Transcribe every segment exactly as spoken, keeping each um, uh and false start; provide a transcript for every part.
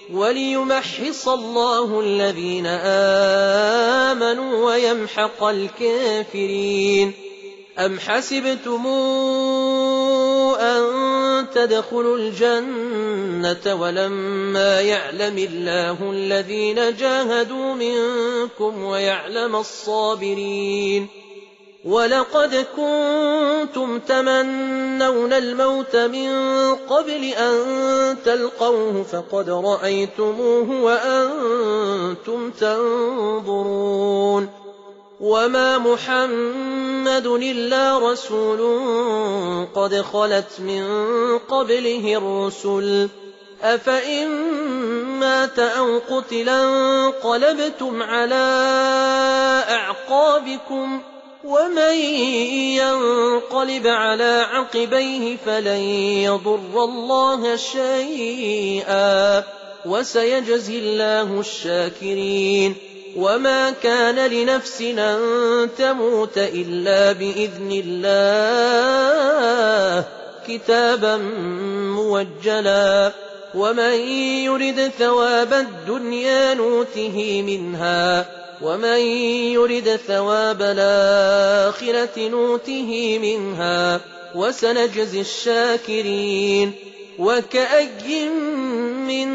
وليمحص الله الذين آمنوا ويمحق الكافرين. أم حسبتم أن تدخلوا الجنة ولما يعلم الله الذين جاهدوا منكم ويعلم الصابرين؟ ولقد كنتم تمنون الموت من قبل أن تلقوه فقد رأيتموه وأنتم تنظرون. وما محمد إلا رسول قد خلت من قبله الرسل، أفإن مات أو قتلا انقلبتم على أعقابكم، ومن ينقلب على عقبيه فلن يضر الله شيئا وسيجزي الله الشاكرين. وما كان لنفس أن تموت إلا بإذن الله كتابا موجلا. ومن يرد ثواب الدنيا نوته منها ومن يرد ثواب الآخرة نوته منها وسنجزي الشاكرين. وكأي من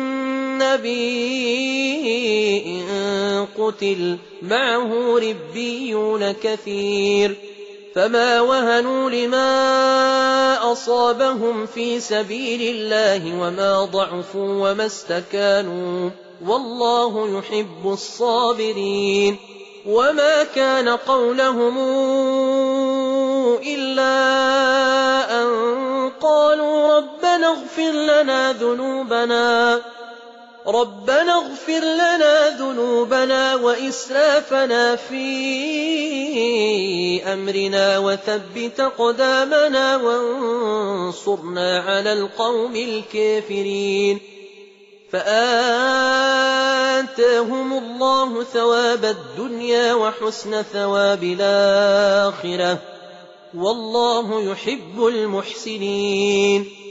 نبي قتل معه ربيون كثير فما وهنوا لما أصابهم في سبيل الله وما ضعفوا وما استكانوا والله يحب الصابرين. وما كان قولهم إلا أن قالوا ربنا اغفر لنا ذنوبنا ربنا اغفر لنا ذنوبنا وإسرافنا في أمرنا وثبت أقدامنا وانصرنا على القوم الكافرين. فآتاهم الله ثواب الدنيا وحسن ثواب الآخرة والله يحب المحسنين.